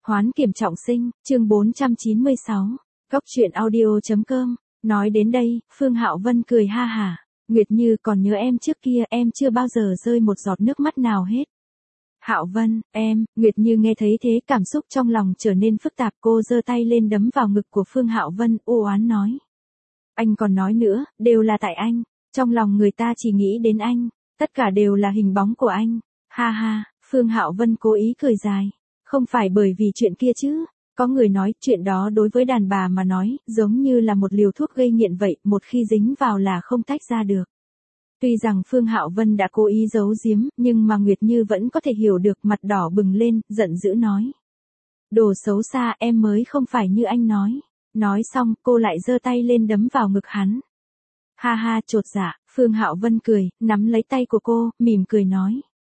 Hoán kiểm trọng sinh, chương 496. Góc truyện audio.com. Nói đến đây, Phương Hạo Vân cười ha hả. Nguyệt Như còn nhớ em trước kia, em chưa bao giờ rơi một giọt nước mắt nào hết. Hạo Vân, em, Nguyệt Như nghe thấy thế cảm xúc trong lòng trở nên phức tạp, cô giơ tay lên đấm vào ngực của Phương Hạo Vân, u oán nói. Anh còn nói nữa, đều là tại anh, trong lòng người ta chỉ nghĩ đến anh, tất cả đều là hình bóng của anh. Ha ha, Phương Hạo Vân cố ý cười dài. Không phải bởi vì chuyện kia chứ. Có người nói chuyện đó đối với đàn bà mà nói giống như là một liều thuốc gây nghiện vậy, một khi dính vào là không tách ra được. Tuy rằng Phương Hạo Vân đã cố ý giấu giếm, nhưng mà Nguyệt Như vẫn có thể hiểu được, mặt đỏ bừng lên, giận dữ nói. Đồ xấu xa, em mới không phải như anh nói. Nói xong, cô lại giơ tay lên đấm vào ngực hắn. Ha ha, chột dạ, Phương Hạo Vân cười, nắm lấy tay của cô, mỉm cười nói.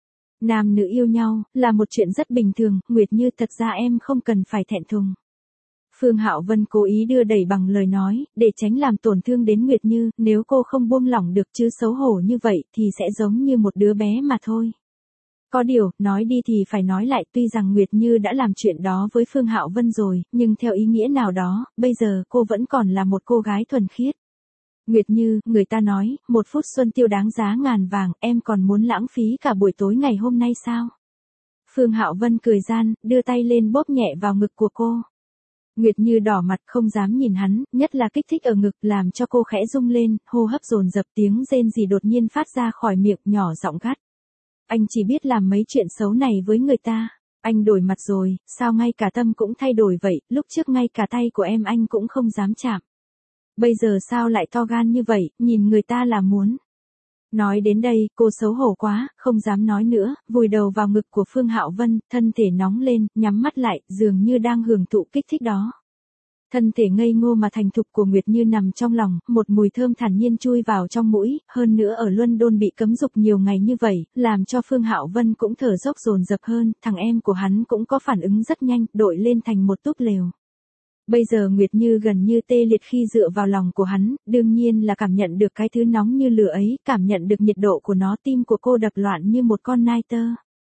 Nam nữ yêu nhau, là một chuyện rất bình thường, Nguyệt Như thật ra em không cần phải thẹn thùng. Phương Hạo Vân cố ý đưa đẩy bằng lời nói, để tránh làm tổn thương đến Nguyệt Như, nếu cô không buông lỏng được chứ xấu hổ như vậy thì sẽ giống như một đứa bé mà thôi. Có điều, nói đi thì phải nói lại, tuy rằng Nguyệt Như đã làm chuyện đó với Phương Hạo Vân rồi, nhưng theo ý nghĩa nào đó, bây giờ cô vẫn còn là một cô gái thuần khiết. Nguyệt Như, người ta nói, 1 phút xuân tiêu đáng giá ngàn vàng, em còn muốn lãng phí cả buổi tối ngày hôm nay sao? Phương Hạo Vân cười gian, đưa tay lên bóp nhẹ vào ngực của cô. Nguyệt Như đỏ mặt không dám nhìn hắn, nhất là kích thích ở ngực làm cho cô khẽ rung lên, hô hấp dồn dập, tiếng rên rỉ đột nhiên phát ra khỏi miệng, nhỏ giọng gắt. Anh chỉ biết làm mấy chuyện xấu này với người ta. Anh đổi mặt rồi, sao ngay cả tâm cũng thay đổi vậy, lúc trước ngay cả tay của em anh cũng không dám chạm. Bây giờ sao lại to gan như vậy, nhìn người ta là muốn. Nói đến đây, cô xấu hổ quá, không dám nói nữa, vùi đầu vào ngực của Phương Hạo Vân, thân thể nóng lên, nhắm mắt lại, dường như đang hưởng thụ kích thích đó. Thân thể ngây ngô mà thành thục của Nguyệt Như nằm trong lòng, một mùi thơm thản nhiên chui vào trong mũi, hơn nữa ở London bị cấm dục nhiều ngày như vậy, làm cho Phương Hạo Vân cũng thở dốc dồn dập hơn, thằng em của hắn cũng có phản ứng rất nhanh, đội lên thành một túp lều. Bây giờ Nguyệt Như gần như tê liệt khi dựa vào lòng của hắn, đương nhiên là cảm nhận được cái thứ nóng như lửa ấy, cảm nhận được nhiệt độ của nó, tim của cô đập loạn như một con nai tơ.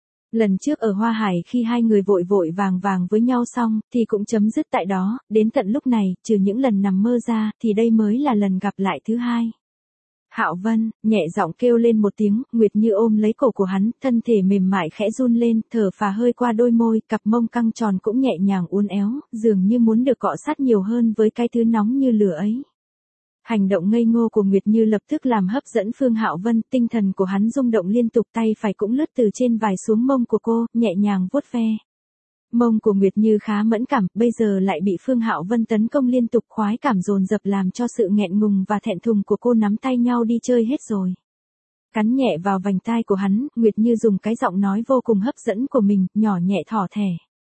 Lần trước ở Hoa Hải khi hai người vội vội vàng vàng với nhau xong, thì cũng chấm dứt tại đó, đến tận lúc này, trừ những lần nằm mơ ra, thì đây mới là lần gặp lại thứ hai. Hạo Vân, nhẹ giọng kêu lên một tiếng, Nguyệt Như ôm lấy cổ của hắn, thân thể mềm mại khẽ run lên, thở phà hơi qua đôi môi, cặp mông căng tròn cũng nhẹ nhàng uốn éo, dường như muốn được cọ sát nhiều hơn với cái thứ nóng như lửa ấy. Hành động ngây ngô của Nguyệt Như lập tức làm hấp dẫn Phương Hạo Vân, tinh thần của hắn rung động liên tục, tay phải cũng lướt từ trên vai xuống mông của cô, nhẹ nhàng vuốt ve. Mông của Nguyệt Như khá mẫn cảm, bây giờ lại bị Phương Hạo Vân tấn công liên tục, khoái cảm dồn dập làm cho sự nghẹn ngùng và thẹn thùng của cô nắm tay nhau đi chơi hết rồi. Cắn nhẹ vào vành tai của hắn, Nguyệt Như dùng cái giọng nói vô cùng hấp dẫn của mình, nhỏ nhẹ thỏ thẻ.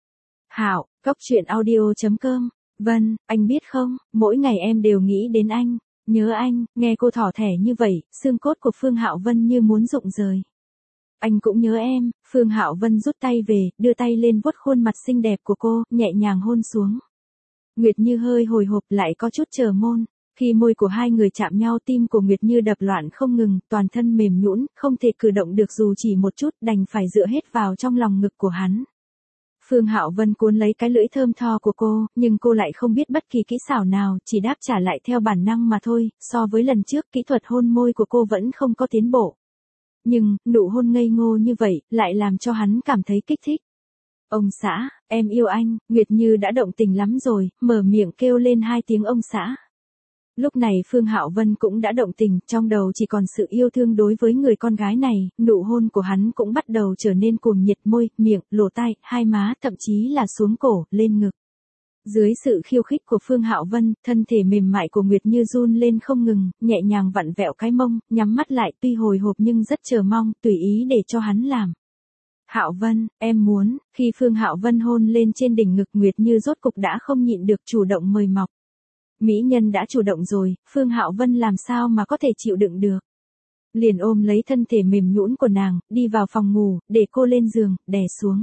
Hạo, góc truyện audio.com. Vân, anh biết không, mỗi ngày em đều nghĩ đến anh, nhớ anh, nghe cô thỏ thẻ như vậy, xương cốt của Phương Hạo Vân như muốn rụng rời. Anh cũng nhớ em, Phương Hạo Vân rút tay về, đưa tay lên vuốt khuôn mặt xinh đẹp của cô, nhẹ nhàng hôn xuống. Nguyệt Như hơi hồi hộp lại có chút chờ môn, khi môi của hai người chạm nhau tim của Nguyệt Như đập loạn không ngừng, toàn thân mềm nhũn, không thể cử động được dù chỉ một chút, đành phải dựa hết vào trong lòng ngực của hắn. Phương Hạo Vân cuốn lấy cái lưỡi thơm tho của cô, nhưng cô lại không biết bất kỳ kỹ xảo nào, chỉ đáp trả lại theo bản năng mà thôi, so với lần trước kỹ thuật hôn môi của cô vẫn không có tiến bộ. Nhưng, nụ hôn ngây ngô như vậy, lại làm cho hắn cảm thấy kích thích. Ông xã, em yêu anh, Nguyệt Như đã động tình lắm rồi, mở miệng kêu lên 2 tiếng ông xã. Lúc này Phương Hạo Vân cũng đã động tình, trong đầu chỉ còn sự yêu thương đối với người con gái này, nụ hôn của hắn cũng bắt đầu trở nên cuồng nhiệt, môi, miệng, lỗ tai, hai má, thậm chí là xuống cổ, lên ngực. Dưới sự khiêu khích của Phương Hạo Vân, thân thể mềm mại của Nguyệt Như run lên không ngừng, nhẹ nhàng vặn vẹo cái mông, nhắm mắt lại, tuy hồi hộp nhưng rất chờ mong, tùy ý để cho hắn làm. Hạo Vân, em muốn, khi Phương Hạo Vân hôn lên trên đỉnh ngực Nguyệt Như rốt cục đã không nhịn được chủ động mời mọc. Mỹ nhân đã chủ động rồi, Phương Hạo Vân làm sao mà có thể chịu đựng được. Liền ôm lấy thân thể mềm nhũn của nàng, đi vào phòng ngủ, để cô lên giường, đè xuống.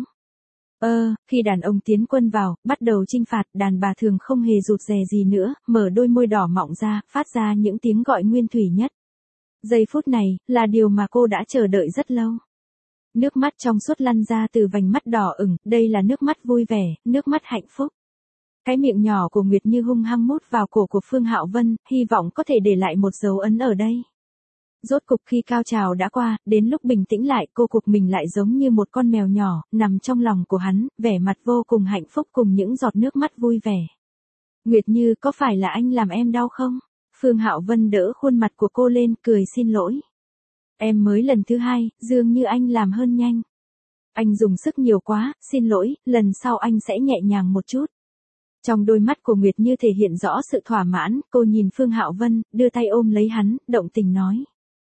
Khi đàn ông tiến quân vào, bắt đầu chinh phạt, đàn bà thường không hề rụt rè gì nữa, mở đôi môi đỏ mọng ra, phát ra những tiếng gọi nguyên thủy nhất. Giây phút này, là điều mà cô đã chờ đợi rất lâu. Nước mắt trong suốt lăn ra từ vành mắt đỏ ửng, đây là nước mắt vui vẻ, nước mắt hạnh phúc. Cái miệng nhỏ của Nguyệt Như hung hăng mút vào cổ của Phương Hạo Vân, hy vọng có thể để lại một dấu ấn ở đây. Rốt cục khi cao trào đã qua, đến lúc bình tĩnh lại, cô cục mình lại giống như một con mèo nhỏ, nằm trong lòng của hắn, vẻ mặt vô cùng hạnh phúc cùng những giọt nước mắt vui vẻ. Nguyệt Như, có phải là anh làm em đau không? Phương Hạo Vân đỡ khuôn mặt của cô lên, cười xin lỗi. Em mới lần thứ hai, dường như anh làm hơn nhanh. Anh dùng sức nhiều quá, xin lỗi, lần sau anh sẽ nhẹ nhàng một chút. Trong đôi mắt của Nguyệt Như thể hiện rõ sự thỏa mãn, cô nhìn Phương Hạo Vân, đưa tay ôm lấy hắn, động tình nói.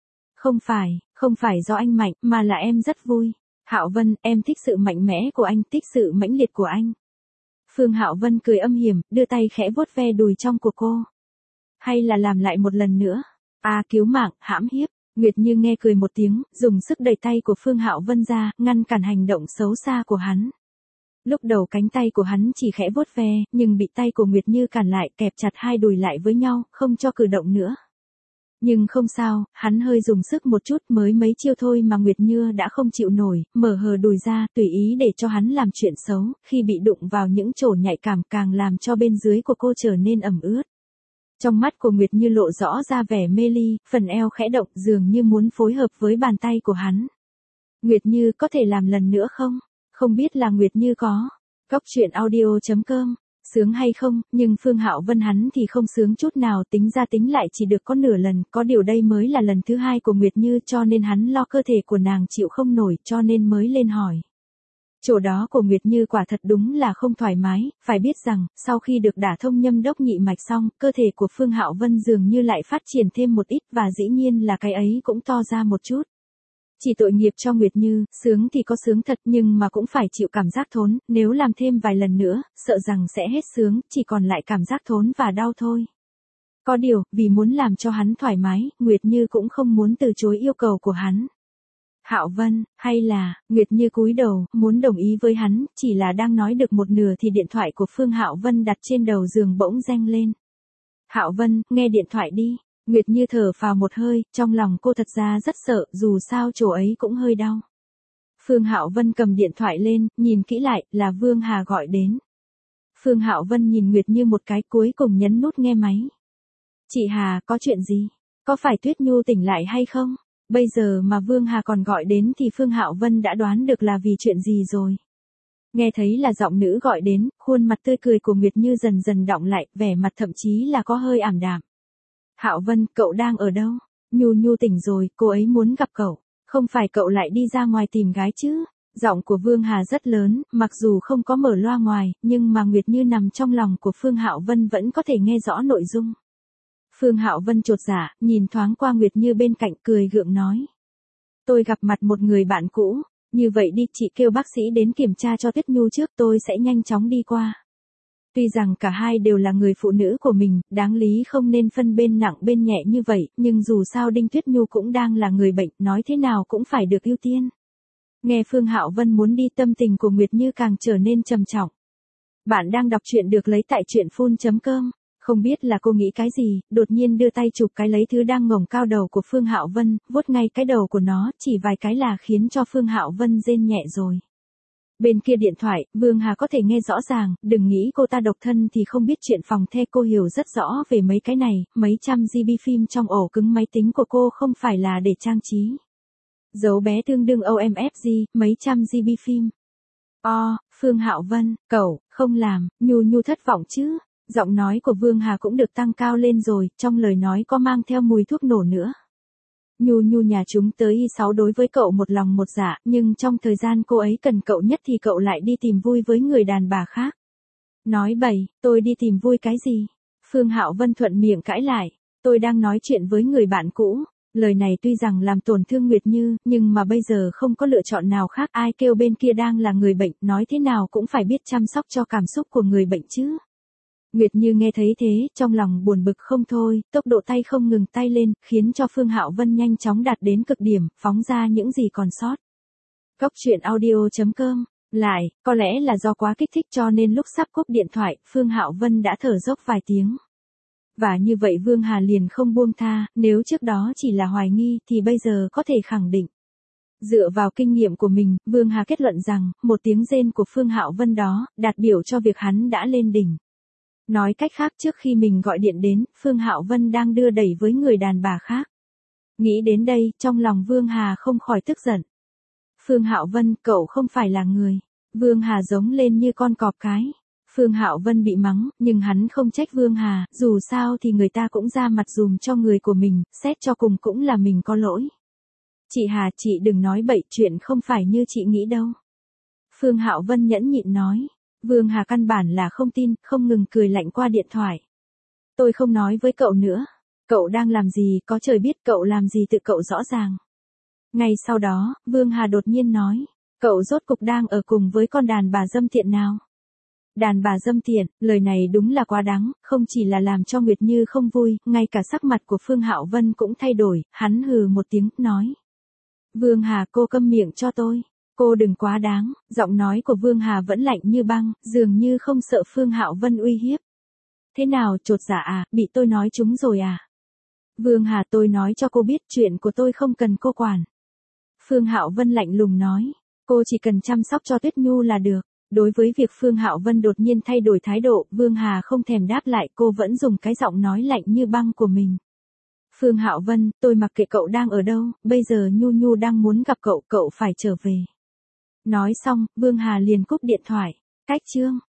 Không phải do anh mạnh, mà là em rất vui. Hạo Vân, em thích sự mạnh mẽ của anh, thích sự mãnh liệt của anh. Phương Hạo Vân cười âm hiểm, đưa tay khẽ vuốt ve đùi trong của cô. Hay là làm lại một lần nữa? Cứu mạng, hãm hiếp. Nguyệt Như nghe cười một tiếng, dùng sức đẩy tay của Phương Hạo Vân ra, ngăn cản hành động xấu xa của hắn. Lúc đầu cánh tay của hắn chỉ khẽ vuốt ve, nhưng bị tay của Nguyệt Như cản lại, kẹp chặt hai đùi lại với nhau, không cho cử động nữa. Nhưng không sao, hắn hơi dùng sức một chút, mới mấy chiêu thôi mà Nguyệt Như đã không chịu nổi, mở hờ đùi ra, tùy ý để cho hắn làm chuyện xấu, khi bị đụng vào những chỗ nhạy cảm càng làm cho bên dưới của cô trở nên ẩm ướt. Trong mắt của Nguyệt Như lộ rõ ra vẻ mê ly, phần eo khẽ động dường như muốn phối hợp với bàn tay của hắn. Nguyệt Như, có thể làm lần nữa không? Không biết là Nguyệt Như có. Cóc truyện audio.com. Sướng hay không, nhưng Phương Hạo Vân hắn thì không sướng chút nào, tính ra tính lại chỉ được có nửa lần, có điều đây mới là lần thứ hai của Nguyệt Như, cho nên hắn lo cơ thể của nàng chịu không nổi, cho nên mới lên hỏi. Chỗ đó của Nguyệt Như quả thật đúng là không thoải mái, phải biết rằng, sau khi được đả thông nhâm đốc nhị mạch xong, cơ thể của Phương Hạo Vân dường như lại phát triển thêm một ít, và dĩ nhiên là cái ấy cũng to ra một chút. Chỉ tội nghiệp cho Nguyệt Như, sướng thì có sướng thật nhưng mà cũng phải chịu cảm giác thốn, nếu làm thêm vài lần nữa, sợ rằng sẽ hết sướng, chỉ còn lại cảm giác thốn và đau thôi. Có điều, vì muốn làm cho hắn thoải mái, Nguyệt Như cũng không muốn từ chối yêu cầu của hắn. Hạo Vân, hay là, Nguyệt Như cúi đầu, muốn đồng ý với hắn, chỉ là đang nói được một nửa thì điện thoại của Phương Hạo Vân đặt trên đầu giường bỗng reng lên. Hạo Vân, nghe điện thoại đi. Nguyệt Như thở phào một hơi, trong lòng cô thật ra rất sợ, dù sao chỗ ấy cũng hơi đau. Phương Hạo Vân cầm điện thoại lên, nhìn kỹ lại, là Vương Hà gọi đến. Phương Hạo Vân nhìn Nguyệt Như một cái, cuối cùng nhấn nút nghe máy. Chị Hà, có chuyện gì? Có phải Tuyết Nhu tỉnh lại hay không? Bây giờ mà Vương Hà còn gọi đến thì Phương Hạo Vân đã đoán được là vì chuyện gì rồi. Nghe thấy là giọng nữ gọi đến, khuôn mặt tươi cười của Nguyệt Như dần dần đọng lại, vẻ mặt thậm chí là có hơi ảm đạm. Hạo Vân, cậu đang ở đâu? Nhu tỉnh rồi, cô ấy muốn gặp cậu. Không phải cậu lại đi ra ngoài tìm gái chứ? Giọng của Vương Hà rất lớn, mặc dù không có mở loa ngoài, nhưng mà Nguyệt Như nằm trong lòng của Phương Hạo Vân vẫn có thể nghe rõ nội dung. Phương Hạo Vân chột dạ, nhìn thoáng qua Nguyệt Như bên cạnh, cười gượng nói. Tôi gặp mặt một người bạn cũ, như vậy đi, chị kêu bác sĩ đến kiểm tra cho Tuyết Nhu trước, tôi sẽ nhanh chóng đi qua. Tuy rằng cả hai đều là người phụ nữ của mình, đáng lý không nên phân bên nặng bên nhẹ như vậy, nhưng dù sao Đinh Tuyết Nhu cũng đang là người bệnh, nói thế nào cũng phải được ưu tiên. Nghe Phương Hạo Vân muốn đi, tâm tình của Nguyệt Như càng trở nên trầm trọng. Bạn đang đọc truyện được lấy tại truyện.com. Không biết là cô nghĩ cái gì, đột nhiên đưa tay chụp cái lấy thứ đang ngổng cao đầu của Phương Hạo Vân, vuốt ngay cái đầu của nó, chỉ vài cái là khiến cho Phương Hạo Vân rên nhẹ rồi. Bên kia điện thoại, Vương Hà có thể nghe rõ ràng, đừng nghĩ cô ta độc thân thì không biết chuyện phòng the, cô hiểu rất rõ về mấy cái này, mấy trăm GB phim trong ổ cứng máy tính của cô không phải là để trang trí. Dấu bé tương đương OMFG, mấy trăm GB phim. Phương Hạo Vân, cậu, không làm, Nhu thất vọng chứ. Giọng nói của Vương Hà cũng được tăng cao lên rồi, trong lời nói có mang theo mùi thuốc nổ nữa. Nhu nhà chúng tới Y6 đối với cậu một lòng một dạ, nhưng trong thời gian cô ấy cần cậu nhất thì cậu lại đi tìm vui với người đàn bà khác. Nói bậy, tôi đi tìm vui cái gì? Phương Hạo Vân thuận miệng cãi lại, tôi đang nói chuyện với người bạn cũ. Lời này tuy rằng làm tổn thương Nguyệt Như, nhưng mà bây giờ không có lựa chọn nào khác, ai kêu bên kia đang là người bệnh, nói thế nào cũng phải biết chăm sóc cho cảm xúc của người bệnh chứ. Nguyệt Như nghe thấy thế, trong lòng buồn bực không thôi, tốc độ tay không ngừng tay lên, khiến cho Phương Hạo Vân nhanh chóng đạt đến cực điểm, phóng ra những gì còn sót. Cóc truyện audio.com. Lại, có lẽ là do quá kích thích cho nên lúc sắp cúp điện thoại, Phương Hạo Vân đã thở dốc vài tiếng. Và như vậy Vương Hà liền không buông tha, nếu trước đó chỉ là hoài nghi thì bây giờ có thể khẳng định. Dựa vào kinh nghiệm của mình, Vương Hà kết luận rằng, một tiếng rên của Phương Hạo Vân đó, đạt biểu cho việc hắn đã lên đỉnh. Nói cách khác trước khi mình gọi điện đến, Phương Hạo Vân đang đưa đẩy với người đàn bà khác. Nghĩ đến đây, trong lòng Vương Hà không khỏi tức giận. Phương Hạo Vân, cậu không phải là người. Vương Hà giống lên như con cọp cái. Phương Hạo Vân bị mắng, nhưng hắn không trách Vương Hà, dù sao thì người ta cũng ra mặt dùm cho người của mình, xét cho cùng cũng là mình có lỗi. Chị Hà, chị đừng nói bậy, chuyện không phải như chị nghĩ đâu. Phương Hạo Vân nhẫn nhịn nói. Vương Hà căn bản là không tin, không ngừng cười lạnh qua điện thoại. Tôi không nói với cậu nữa. Cậu đang làm gì, có trời biết cậu làm gì tự cậu rõ ràng. Ngay sau đó, Vương Hà đột nhiên nói. Cậu rốt cục đang ở cùng với con đàn bà dâm tiện nào? Đàn bà dâm tiện, lời này đúng là quá đáng, không chỉ là làm cho Nguyệt Như không vui, ngay cả sắc mặt của Phương Hạo Vân cũng thay đổi, hắn hừ một tiếng, nói. Vương Hà, cô câm miệng cho tôi. Cô đừng quá đáng, giọng nói của Vương Hà vẫn lạnh như băng, dường như không sợ Phương Hạo Vân uy hiếp. Thế nào, chột dạ à, bị tôi nói trúng rồi à? Vương Hà, tôi nói cho cô biết chuyện của tôi không cần cô quản. Phương Hạo Vân lạnh lùng nói, cô chỉ cần chăm sóc cho Tuyết Nhu là được. Đối với việc Phương Hạo Vân đột nhiên thay đổi thái độ, Vương Hà không thèm đáp lại, cô vẫn dùng cái giọng nói lạnh như băng của mình. Phương Hạo Vân, tôi mặc kệ cậu đang ở đâu, bây giờ Nhu Nhu đang muốn gặp cậu, cậu phải trở về. Nói xong, Vương Hà liền cúp điện thoại. Cách chương